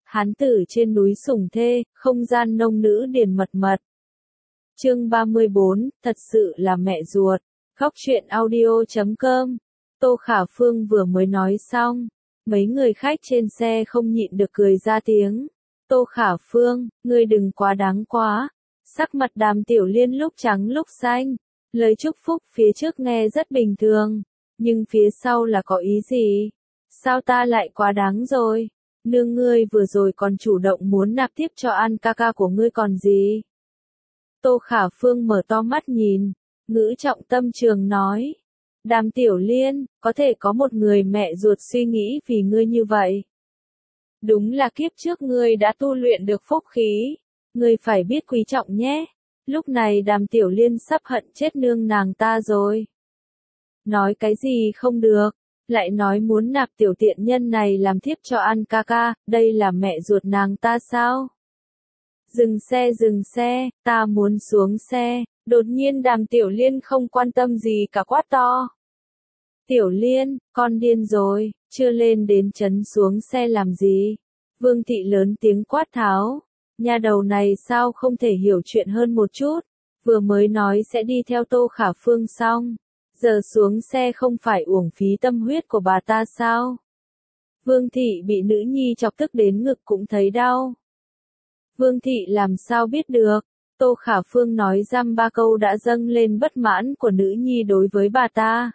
Hán tử trên núi sủng thê, không gian nông nữ điền mật mật. Chương 34, thật sự là mẹ ruột. Góc truyện audio.com. Tô Khả Phương vừa mới nói xong, mấy người khách trên xe không nhịn được cười ra tiếng. Tô Khả Phương, ngươi đừng quá đáng quá. Sắc mặt Đàm Tiểu Liên lúc trắng lúc xanh. Lời chúc phúc phía trước nghe rất bình thường, nhưng phía sau là có ý gì? Sao ta lại quá đáng rồi? Nương ngươi vừa rồi còn chủ động muốn nạp tiếp cho An ca ca của ngươi còn gì? Tô Khả Phương mở to mắt nhìn, ngữ trọng tâm trường nói. Đàm Tiểu Liên, có thể có một người mẹ ruột suy nghĩ vì ngươi như vậy. Đúng là kiếp trước ngươi đã tu luyện được phúc khí, ngươi phải biết quý trọng nhé. Lúc này Đàm Tiểu Liên sắp hận chết nương nàng ta rồi. Nói cái gì không được, lại nói muốn nạp tiểu tiện nhân này làm thiếp cho An ca ca, đây là mẹ ruột nàng ta sao? Dừng xe, ta muốn xuống xe. Đột nhiên Đàm Tiểu Liên không quan tâm gì cả quát to. Tiểu Liên, con điên rồi, chưa lên đến trấn xuống xe làm gì? Vương Thị lớn tiếng quát tháo. Nhà đầu này sao không thể hiểu chuyện hơn một chút, vừa mới nói sẽ đi theo Tô Khả Phương xong, giờ xuống xe không phải uổng phí tâm huyết của bà ta sao? Vương Thị bị nữ nhi chọc tức đến ngực cũng thấy đau. Vương Thị làm sao biết được, Tô Khả Phương nói dăm ba câu đã dâng lên bất mãn của nữ nhi đối với bà ta.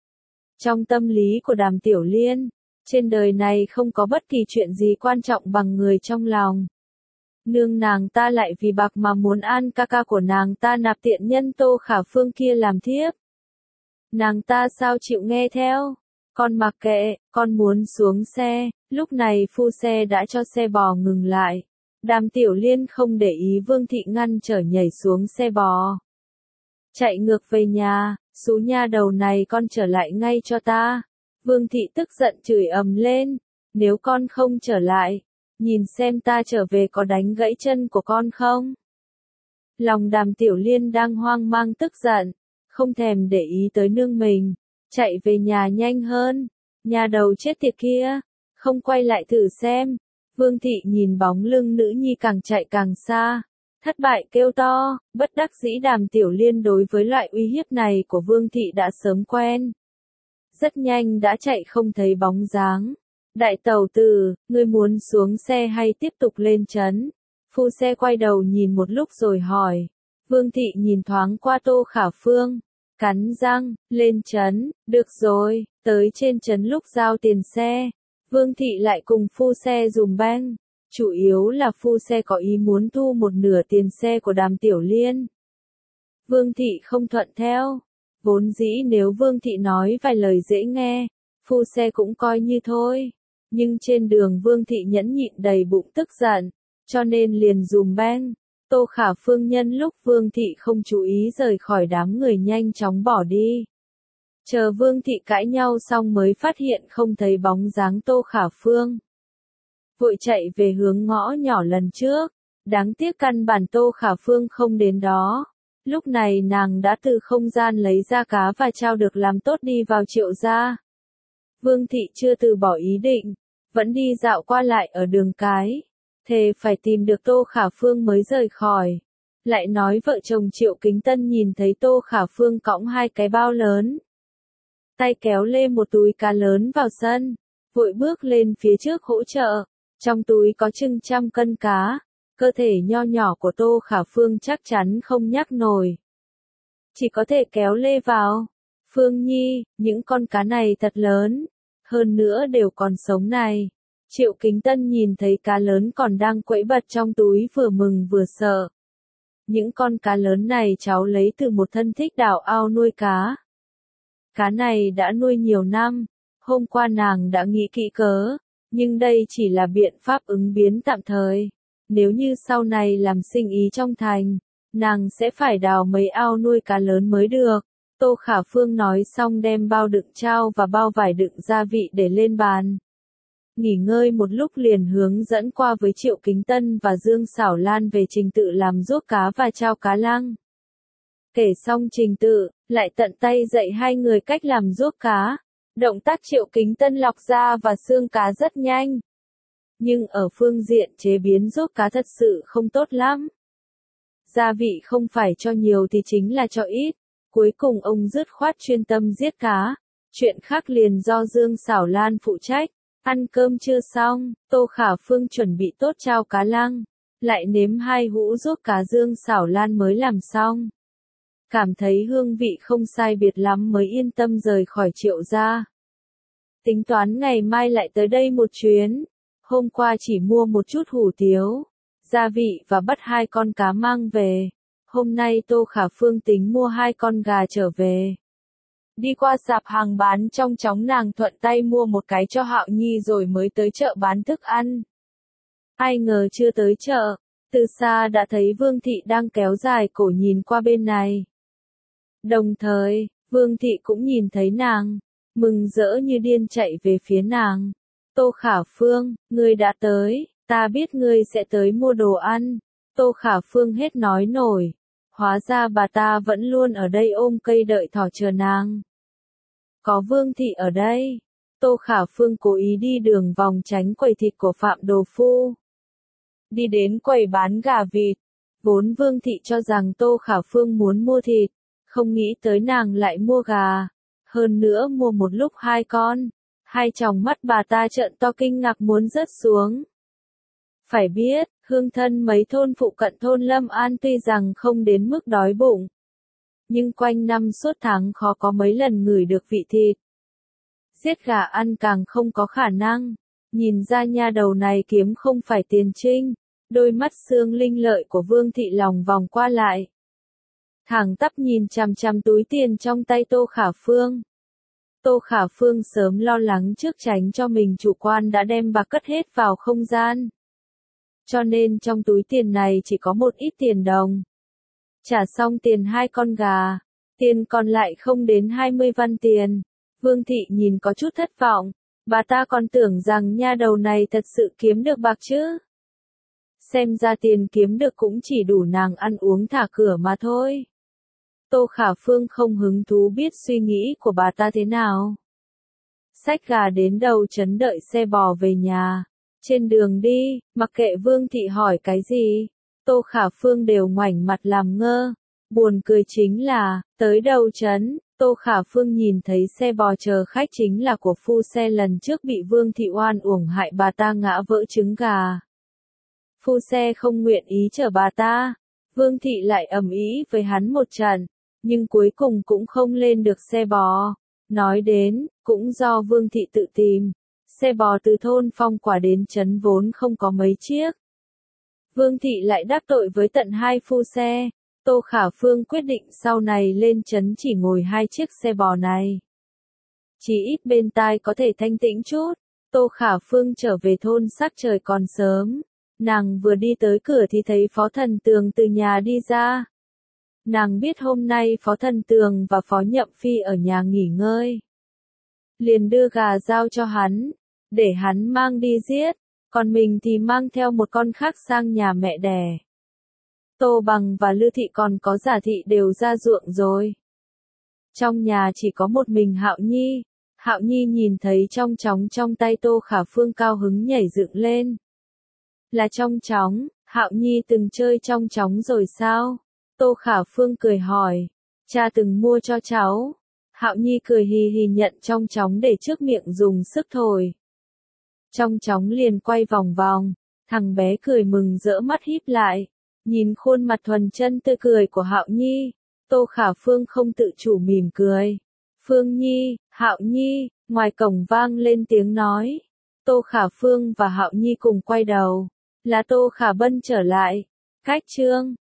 Trong tâm lý của Đàm Tiểu Liên, trên đời này không có bất kỳ chuyện gì quan trọng bằng người trong lòng. Nương nàng ta lại vì bạc mà muốn An ca ca của nàng ta nạp tiện nhân Tô Khả Phương kia làm thiếp. Nàng ta sao chịu nghe theo? Con mặc kệ, con muốn xuống xe. Lúc này phu xe đã cho xe bò ngừng lại. Đàm Tiểu Liên không để ý Vương Thị ngăn trở nhảy xuống xe bò. Chạy ngược về nhà, xú nha đầu này con trở lại ngay cho ta. Vương Thị tức giận chửi ầm lên, nếu con không trở lại, nhìn xem ta trở về có đánh gãy chân của con không? Lòng Đàm Tiểu Liên đang hoang mang tức giận, không thèm để ý tới nương mình, chạy về nhà nhanh hơn. Nhà đầu chết tiệt kia, không quay lại thử xem. Vương Thị nhìn bóng lưng nữ nhi càng chạy càng xa, thất bại kêu to, bất đắc dĩ Đàm Tiểu Liên đối với loại uy hiếp này của Vương Thị đã sớm quen. Rất nhanh đã chạy không thấy bóng dáng. Đại tẩu tử, ngươi muốn xuống xe hay tiếp tục lên trấn? Phu xe quay đầu nhìn một lúc rồi hỏi. Vương Thị nhìn thoáng qua Tô Khả Phương, cắn răng, lên trấn, được rồi, tới trên trấn lúc giao tiền xe. Vương Thị lại cùng phu xe dùm beng, chủ yếu là phu xe có ý muốn thu một nửa tiền xe của Đàm Tiểu Liên. Vương Thị không thuận theo, vốn dĩ nếu Vương Thị nói vài lời dễ nghe, phu xe cũng coi như thôi. Nhưng trên đường Vương Thị nhẫn nhịn đầy bụng tức giận, cho nên liền dùm beng. Tô Khả Phương nhân lúc Vương Thị không chú ý rời khỏi đám người nhanh chóng bỏ đi. Chờ Vương Thị cãi nhau xong mới phát hiện không thấy bóng dáng Tô Khả Phương. Vội chạy về hướng ngõ nhỏ lần trước, đáng tiếc căn bản Tô Khả Phương không đến đó. Lúc này nàng đã từ không gian lấy ra cá và trao được làm tốt đi vào Triệu gia. Vương Thị chưa từ bỏ ý định, vẫn đi dạo qua lại ở đường cái, thề phải tìm được Tô Khả Phương mới rời khỏi. Lại nói vợ chồng Triệu Kính Tân nhìn thấy Tô Khả Phương cõng hai cái bao lớn, tay kéo lê một túi cá lớn vào sân, vội bước lên phía trước hỗ trợ. Trong túi có chừng 100 cân cá, cơ thể nho nhỏ của Tô Khả Phương chắc chắn không nhắc nổi, chỉ có thể kéo lê vào. Phương Nhi, những con cá này thật lớn, hơn nữa đều còn sống này. Triệu Kính Tân nhìn thấy cá lớn còn đang quẫy bật trong túi vừa mừng vừa sợ. Những con cá lớn này cháu lấy từ một thân thích đào ao nuôi cá. Cá này đã nuôi nhiều năm, hôm qua nàng đã nghĩ kỹ cớ, nhưng đây chỉ là biện pháp ứng biến tạm thời. Nếu như sau này làm sinh ý trong thành, nàng sẽ phải đào mấy ao nuôi cá lớn mới được. Tô Khả Phương nói xong đem bao đựng trao và bao vải đựng gia vị để lên bàn. Nghỉ ngơi một lúc liền hướng dẫn qua với Triệu Kính Tân và Dương Xảo Lan về trình tự làm ruốc cá và trao cá lăng. Kể xong trình tự, lại tận tay dạy hai người cách làm ruốc cá. Động tác Triệu Kính Tân lọc da và xương cá rất nhanh. nhưng ở phương diện chế biến ruốc cá thật sự không tốt lắm. Gia vị không phải cho nhiều thì chính là cho ít, cuối cùng ông dứt khoát chuyên tâm giết cá, chuyện khác liền do Dương Xảo Lan phụ trách. Ăn cơm chưa xong, Tô Khả Phương chuẩn bị tốt chao cá lăng, lại nếm 2 hũ ruốc cá Dương Xảo Lan mới làm xong. Cảm thấy hương vị không sai biệt lắm mới yên tâm rời khỏi Triệu gia. Tính toán ngày mai lại tới đây một chuyến, hôm qua chỉ mua một chút hủ tiếu, gia vị và bắt 2 con cá mang về. Hôm nay Tô Khả Phương tính mua 2 con gà trở về. Đi qua sạp hàng bán trong chóng nàng thuận tay mua một cái cho Hạo Nhi rồi mới tới chợ bán thức ăn. Ai ngờ chưa tới chợ, từ xa đã thấy Vương Thị đang kéo dài cổ nhìn qua bên này. Đồng thời, Vương Thị cũng nhìn thấy nàng, mừng rỡ như điên chạy về phía nàng. Tô Khả Phương, ngươi đã tới, ta biết ngươi sẽ tới mua đồ ăn. Tô Khả Phương hết nói nổi. Hóa ra bà ta vẫn luôn ở đây ôm cây đợi thỏ chờ nàng. Có Vương Thị ở đây. Tô Khả Phương cố ý đi đường vòng tránh quầy thịt của Phạm Đồ Phu. Đi đến quầy bán gà vịt. Vốn Vương Thị cho rằng Tô Khả Phương muốn mua thịt, không nghĩ tới nàng lại mua gà. Hơn nữa mua một lúc 2 con. 2 tròng mắt bà ta trợn to kinh ngạc muốn rớt xuống. Phải biết, hương thân mấy thôn phụ cận thôn Lâm An tuy rằng không đến mức đói bụng, nhưng quanh năm suốt tháng khó có mấy lần ngửi được vị thịt. Giết gà ăn càng không có khả năng. Nhìn ra nha đầu này kiếm không phải tiền trinh. Đôi mắt xương linh lợi của Vương Thị lòng vòng qua lại. Thẳng tắp nhìn chằm chằm túi tiền trong tay Tô Khả Phương. Tô Khả Phương sớm lo lắng trước tránh cho mình chủ quan đã đem bạc cất hết vào không gian. Cho nên trong túi tiền này chỉ có một ít tiền đồng. Trả xong tiền 2 con gà, tiền còn lại không đến 20 văn tiền. Vương Thị nhìn có chút thất vọng, bà ta còn tưởng rằng nha đầu này thật sự kiếm được bạc chứ. Xem ra tiền kiếm được cũng chỉ đủ nàng ăn uống thả cửa mà thôi. Tô Khả Phương không hứng thú biết suy nghĩ của bà ta thế nào. Xách gà đến đầu trấn đợi xe bò về nhà. Trên đường đi, mặc kệ Vương Thị hỏi cái gì, Tô Khả Phương đều ngoảnh mặt làm ngơ. Buồn cười chính là, tới đầu trấn, Tô Khả Phương nhìn thấy xe bò chờ khách chính là của phu xe lần trước bị Vương Thị oan uổng hại bà ta ngã vỡ trứng gà. Phu xe không nguyện ý chở bà ta, Vương Thị lại ầm ĩ với hắn một trận, nhưng cuối cùng cũng không lên được xe bò. Nói đến, cũng do Vương Thị tự tìm. Xe bò từ thôn Phong Quả đến trấn vốn không có mấy chiếc. Vương Thị lại đắc tội với tận 2 phu xe. Tô Khả Phương quyết định sau này lên trấn chỉ ngồi 2 chiếc xe bò này. Chỉ ít bên tai có thể thanh tĩnh chút. Tô Khả Phương trở về thôn sắc trời còn sớm. Nàng vừa đi tới cửa thì thấy Phó Thần Tường từ nhà đi ra. Nàng biết hôm nay Phó Thần Tường và Phó Nhậm Phi ở nhà nghỉ ngơi. Liền đưa gà giao cho hắn, để hắn mang đi giết, còn mình thì mang theo một con khác sang nhà mẹ đẻ. Tô Bằng và Lư Thị còn có Giả Thị đều ra ruộng rồi. Trong nhà chỉ có một mình Hạo Nhi. Hạo Nhi nhìn thấy trong chóng trong tay Tô Khả Phương cao hứng nhảy dựng lên. Là trong chóng, Hạo Nhi từng chơi trong chóng rồi sao? Tô Khả Phương cười hỏi. Cha từng mua cho cháu. Hạo Nhi cười hì hì nhận trong chóng để trước miệng dùng sức thổi. Trong chóng liền quay vòng vòng, thằng bé cười mừng rỡ mắt híp lại, nhìn khuôn mặt thuần chân tươi cười của Hạo Nhi, Tô Khả Phương không tự chủ mỉm cười. Phương Nhi, Hạo Nhi, ngoài cổng vang lên tiếng nói. Tô Khả Phương và Hạo Nhi cùng quay đầu, là Tô Khả Bân trở lại. Cách chương